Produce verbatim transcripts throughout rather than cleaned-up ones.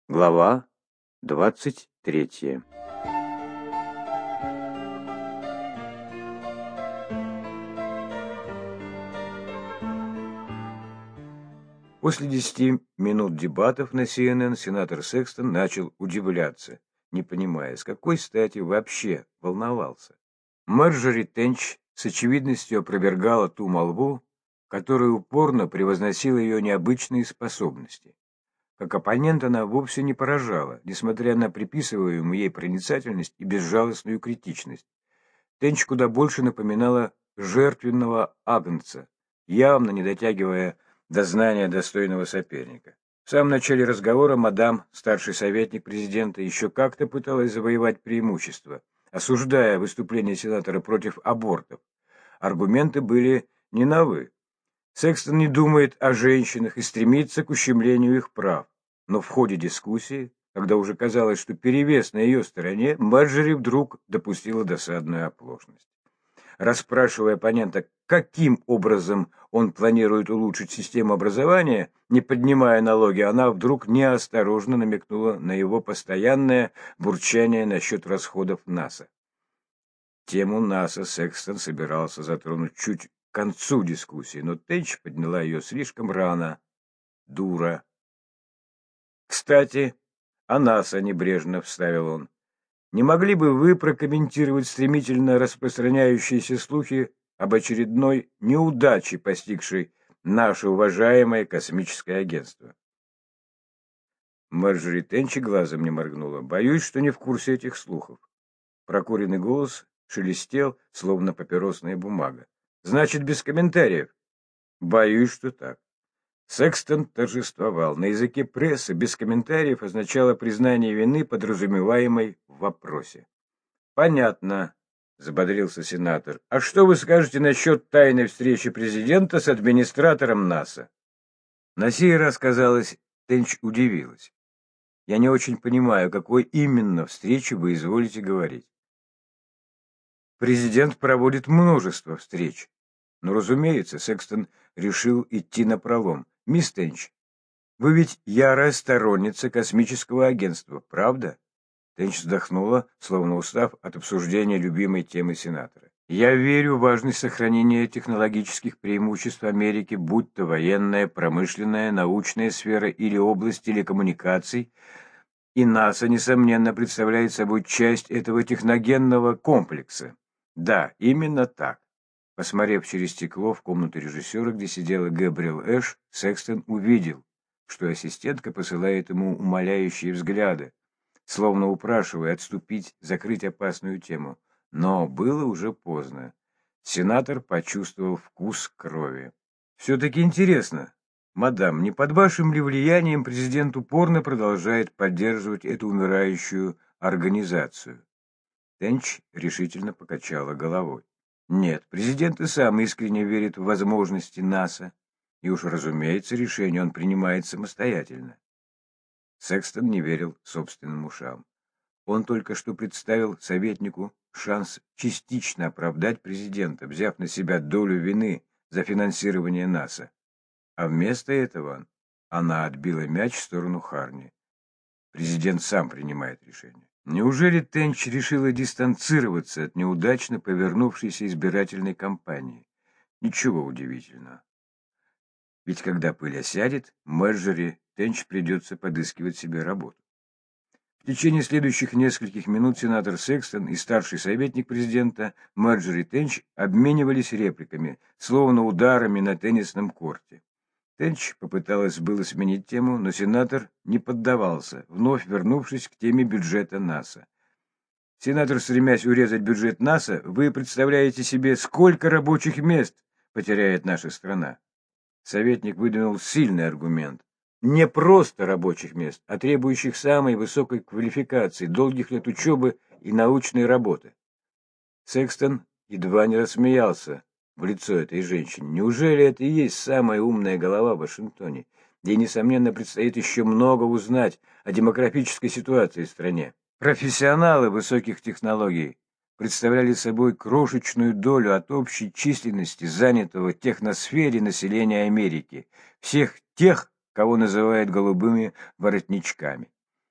Глава двадцать третья. После десяти минут дебатов на Си Эн Эн сенатор Секстон начал удивляться, не понимая, с какой стати вообще волновался. Марджори Тенч с очевидностью опровергала ту молву, которая упорно превозносила ее необычные способности. Как оппонент она вовсе не поражала, несмотря на приписываемую ей проницательность и безжалостную критичность. Тенч куда больше напоминала жертвенного агнца, явно не дотягивая до знания достойного соперника. В самом начале разговора мадам, старший советник президента, еще как-то пыталась завоевать преимущество, осуждая выступление сенатора против абортов. Аргументы были не новы. Секстон не думает о женщинах и стремится к ущемлению их прав. Но в ходе дискуссии, когда уже казалось, что перевес на ее стороне, Марджори вдруг допустила досадную оплошность. Расспрашивая оппонента, каким образом он планирует улучшить систему образования, не поднимая налоги, она вдруг неосторожно намекнула на его постоянное бурчание насчет расходов НАСА. Тему НАСА Секстон собирался затронуть чуть к концу дискуссии, но Тенч подняла ее слишком рано. Дура. «Кстати, о НАСА», — небрежно вставил он. «Не могли бы вы прокомментировать стремительно распространяющиеся слухи об очередной неудаче, постигшей наше уважаемое космическое агентство?» Марджори Тенч глазом не моргнула. «Боюсь, что не в курсе этих слухов». Прокуренный голос шелестел, словно папиросная бумага. «Значит, без комментариев?» «Боюсь, что так». Секстон торжествовал. На языке прессы без комментариев означало признание вины, подразумеваемой в вопросе. «Понятно», — взбодрился сенатор. «А что вы скажете насчет тайной встречи президента с администратором НАСА?» На сей раз, казалось, Тенч удивилась. «Я не очень понимаю, какой именно встрече вы изволите говорить». «Президент проводит множество встреч». Но, разумеется, Секстон решил идти напролом. «Мисс Тенч, вы ведь ярая сторонница космического агентства, правда?» Тенч вздохнула, словно устав от обсуждения любимой темы сенатора. «Я верю в важность сохранения технологических преимуществ Америки, будь то военная, промышленная, научная сфера или область телекоммуникаций, и НАСА, несомненно, представляет собой часть этого техногенного комплекса. Да, именно так». Посмотрев через стекло в комнату режиссера, где сидела Гэбриэл Эш, Секстон увидел, что ассистентка посылает ему умоляющие взгляды, словно упрашивая отступить, закрыть опасную тему. Но было уже поздно. Сенатор почувствовал вкус крови. «Все-таки интересно, мадам, не под вашим ли влиянием президент упорно продолжает поддерживать эту умирающую организацию?» Тенч решительно покачала головой. «Нет, президент и сам искренне верит в возможности НАСА, и уж, разумеется, решение он принимает самостоятельно». Секстон не верил собственным ушам. Он только что представил советнику шанс частично оправдать президента, взяв на себя долю вины за финансирование НАСА. А вместо этого она отбила мяч в сторону Харни. Президент сам принимает решение. Неужели Тенч решила дистанцироваться от неудачно повернувшейся избирательной кампании? Ничего удивительного. Ведь когда пыль осядет, Марджори Тенч придется подыскивать себе работу. В течение следующих нескольких минут сенатор Секстон и старший советник президента Марджори Тенч обменивались репликами, словно ударами на теннисном корте. Тенч попыталась было сменить тему, но сенатор не поддавался, вновь вернувшись к теме бюджета НАСА. «Сенатор, стремясь урезать бюджет НАСА, вы представляете себе, сколько рабочих мест потеряет наша страна?» Советник выдвинул сильный аргумент. Не просто рабочих мест, а требующих самой высокой квалификации, долгих лет учебы и научной работы. Секстон едва не рассмеялся в лицо этой женщине. Неужели это и есть самая умная голова в Вашингтоне? Ей, несомненно, предстоит еще много узнать о демографической ситуации в стране. Профессионалы высоких технологий представляли собой крошечную долю от общей численности занятого в техносфере населения Америки, всех тех, кого называют голубыми воротничками.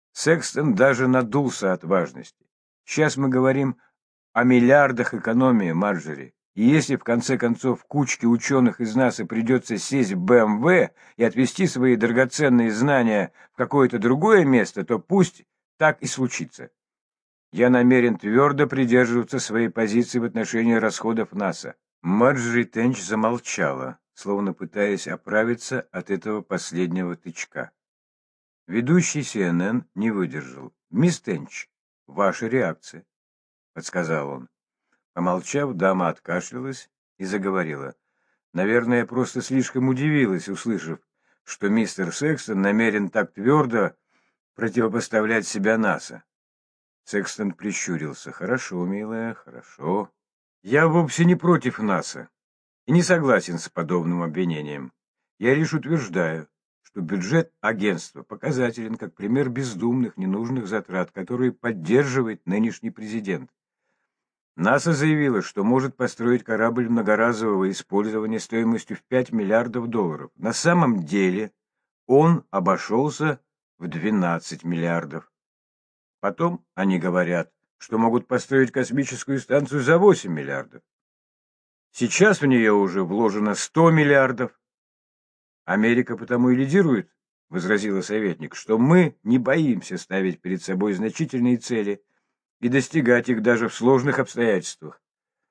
Секстон даже надулся от важности. Сейчас мы говорим о миллиардах экономии, Марджори. И если в конце концов кучке ученых из НАСА придется сесть в Бэ Эм Вэ и отвезти свои драгоценные знания в какое-то другое место, то пусть так и случится. Я намерен твердо придерживаться своей позиции в отношении расходов НАСА. Марджори Тенч замолчала, словно пытаясь оправиться от этого последнего тычка. Ведущий Си Эн Эн не выдержал. «Мисс Тенч, ваша реакция», — подсказал он. Помолчав, дама откашлялась и заговорила. «Наверное, я просто слишком удивилась, услышав, что мистер Секстон намерен так твердо противопоставлять себя НАСА». Секстон прищурился. «Хорошо, милая, хорошо. Я вовсе не против НАСА и не согласен с подобным обвинением. Я лишь утверждаю, что бюджет агентства показателен как пример бездумных, ненужных затрат, которые поддерживает нынешний президент. НАСА заявила, что может построить корабль многоразового использования стоимостью в пять миллиардов долларов. На самом деле он обошелся в двенадцать миллиардов. Потом они говорят, что могут построить космическую станцию за восемь миллиардов. Сейчас в нее уже вложено сто миллиардов. Америка потому и лидирует, возразила советник, что мы не боимся ставить перед собой значительные цели и достигать их даже в сложных обстоятельствах.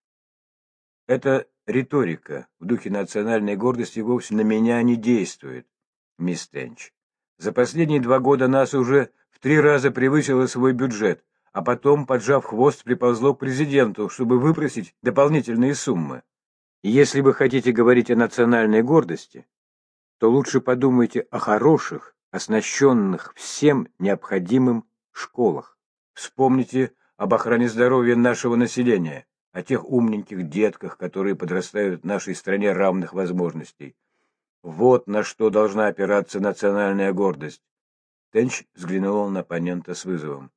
Эта риторика в духе национальной гордости вовсе на меня не действует, мисс Тенч. За последние два года НАСА уже в три раза превысило свой бюджет, а потом, поджав хвост, приползло к президенту, чтобы выпросить дополнительные суммы. И если вы хотите говорить о национальной гордости, то лучше подумайте о хороших, оснащенных всем необходимым школах. Вспомните об охране здоровья нашего населения, о тех умненьких детках, которые подрастают в нашей стране равных возможностей. Вот на что должна опираться национальная гордость. Тенч взглянул на оппонента с вызовом.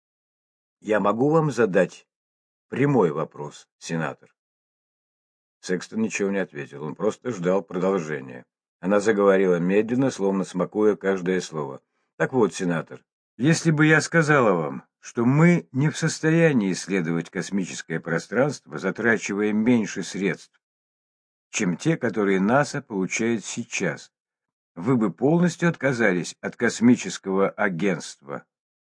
«Я могу вам задать прямой вопрос, сенатор?» Секстон ничего не ответил, он просто ждал продолжения. Она заговорила медленно, словно смакуя каждое слово. «Так вот, сенатор, если бы я сказала вам, что мы не в состоянии исследовать космическое пространство, затрачивая меньше средств, чем те, которые НАСА получает сейчас, вы бы полностью отказались от космического агентства?»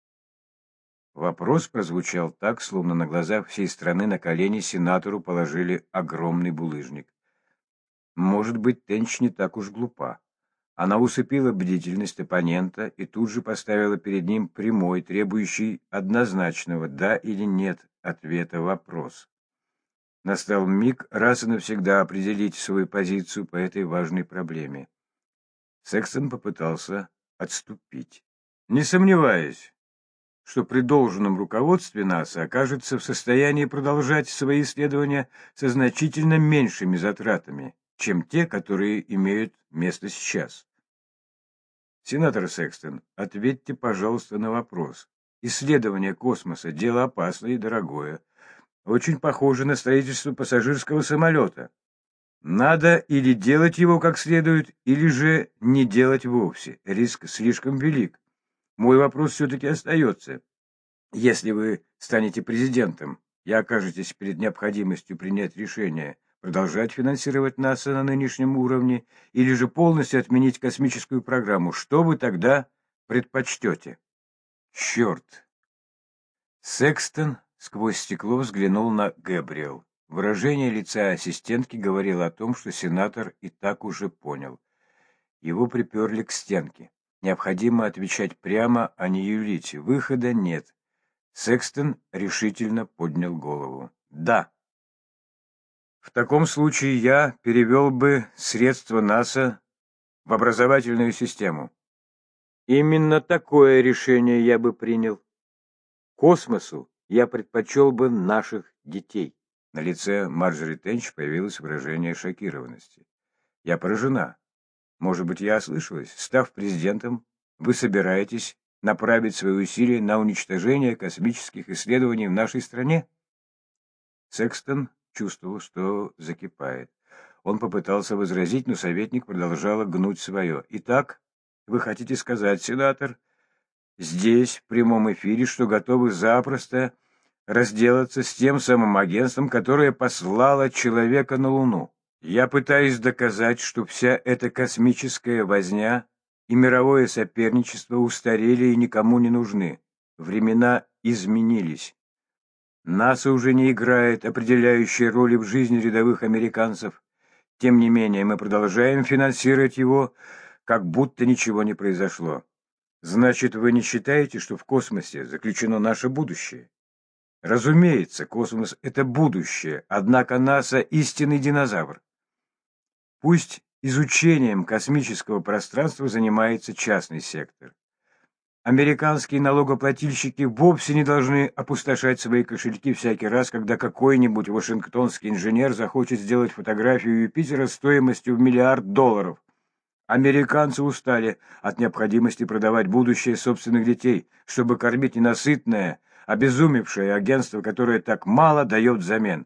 Вопрос прозвучал так, словно на глазах всей страны на колени сенатору положили огромный булыжник. Может быть, Тенч не так уж глупа. Она усыпила бдительность оппонента и тут же поставила перед ним прямой, требующий однозначного «да» или «нет» ответа вопрос. Настал миг раз и навсегда определить свою позицию по этой важной проблеме. Секстон попытался отступить. «Не сомневаюсь, что при должном руководстве НАСА окажется в состоянии продолжать свои исследования со значительно меньшими затратами, чем те, которые имеют место сейчас. Сенатор Секстон, ответьте, пожалуйста, на вопрос. Исследование космоса – дело опасное и дорогое. Очень похоже на строительство пассажирского самолета. Надо или делать его как следует, или же не делать вовсе. Риск слишком велик. Мой вопрос все-таки остается. Если вы станете президентом и окажетесь перед необходимостью принять решение продолжать финансировать НАСА на нынешнем уровне или же полностью отменить космическую программу, что вы тогда предпочтете? Черт! Секстон сквозь стекло взглянул на Гэбриэл. Выражение лица ассистентки говорило о том, что сенатор и так уже понял. Его приперли к стенке. Необходимо отвечать прямо, а не юлить. Выхода нет. Секстон решительно поднял голову. «Да. В таком случае я перевел бы средства НАСА в образовательную систему. Именно такое решение я бы принял. Космосу я предпочел бы наших детей». На лице Марджори Тенч появилось выражение шокированности. «Я поражена. Может быть, я ослышалась. Став президентом, вы собираетесь направить свои усилия на уничтожение космических исследований в нашей стране?» Секстон чувствовал, что закипает. Он попытался возразить, но советник продолжала гнуть свое. «Итак, вы хотите сказать, сенатор, здесь, в прямом эфире, что готовы запросто разделаться с тем самым агентством, которое послало человека на Луну. Я пытаюсь доказать, что вся эта космическая возня и мировое соперничество устарели и никому не нужны. Времена изменились. НАСА уже не играет определяющей роли в жизни рядовых американцев. Тем не менее, мы продолжаем финансировать его, как будто ничего не произошло. Значит, вы не считаете, что в космосе заключено наше будущее? Разумеется, космос — это будущее, однако НАСА — истинный динозавр. Пусть изучением космического пространства занимается частный сектор. Американские налогоплательщики вовсе не должны опустошать свои кошельки всякий раз, когда какой-нибудь вашингтонский инженер захочет сделать фотографию Юпитера стоимостью в миллиард долларов. Американцы устали от необходимости продавать будущее собственных детей, чтобы кормить ненасытное, обезумевшее агентство, которое так мало дает взамен.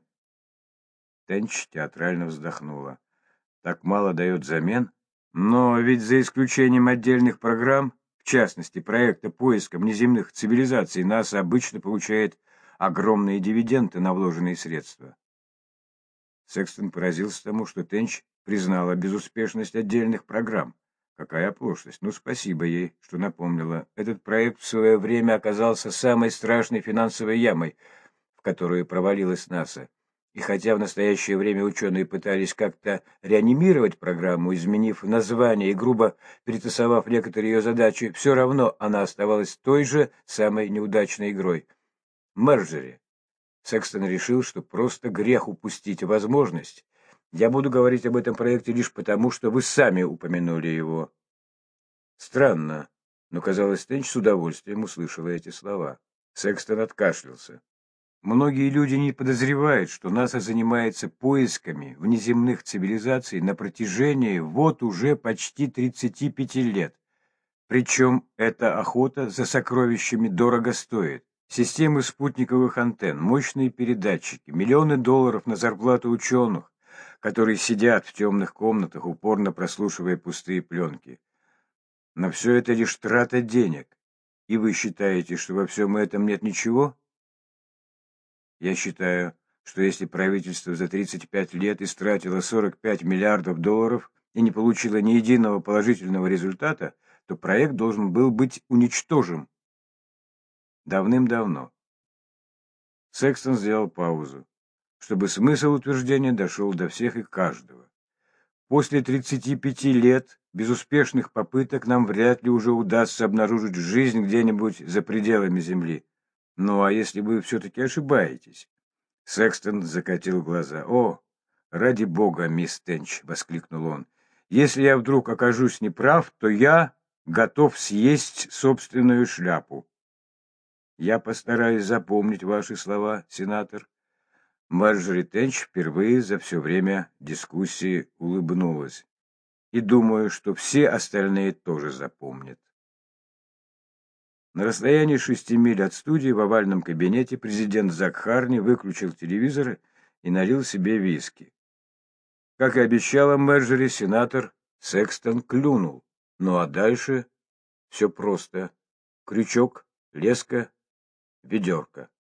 Тенч театрально вздохнула. Так мало дает взамен? Но ведь за исключением отдельных программ, в частности, проекта поиска внеземных цивилизаций, НАСА обычно получает огромные дивиденды на вложенные средства. Секстон поразился тому, что Тенч признала безуспешность отдельных программ. Какая оплошность. Ну, спасибо ей, что напомнила. Этот проект в свое время оказался самой страшной финансовой ямой, в которую провалилась НАСА. И хотя в настоящее время ученые пытались как-то реанимировать программу, изменив название и грубо перетасовав некоторые ее задачи, все равно она оставалась той же самой неудачной игрой. Марджори. Секстон решил, что просто грех упустить возможность. Я буду говорить об этом проекте лишь потому, что вы сами упомянули его. Странно, но, казалось, Тенч с удовольствием услышала эти слова. Секстон откашлялся. Многие люди не подозревают, что НАСА занимается поисками внеземных цивилизаций на протяжении вот уже почти тридцати пяти лет. Причем эта охота за сокровищами дорого стоит. Системы спутниковых антенн, мощные передатчики, миллионы долларов на зарплату ученых, которые сидят в темных комнатах, упорно прослушивая пустые пленки. Но все это лишь трата денег. И вы считаете, что во всем этом нет ничего? Я считаю, что если правительство за тридцать пять лет истратило сорок пять миллиардов долларов и не получило ни единого положительного результата, то проект должен был быть уничтожен давным-давно. Секстон сделал паузу, чтобы смысл утверждения дошел до всех и каждого. После тридцати пяти лет безуспешных попыток нам вряд ли уже удастся обнаружить жизнь где-нибудь за пределами Земли. Ну, а если вы все-таки ошибаетесь? Секстон закатил глаза. «О, ради бога, мисс Тенч!» — воскликнул он. «Если я вдруг окажусь неправ, то я готов съесть собственную шляпу». «Я постараюсь запомнить ваши слова, сенатор». Марджори Тенч впервые за все время дискуссии улыбнулась. «И думаю, что все остальные тоже запомнят». На расстоянии шести миль от студии в овальном кабинете президент Зак Харни выключил телевизор и налил себе виски. Как и обещала Марджори, сенатор Секстон клюнул. Ну а дальше все просто. Крючок, леска, ведерко.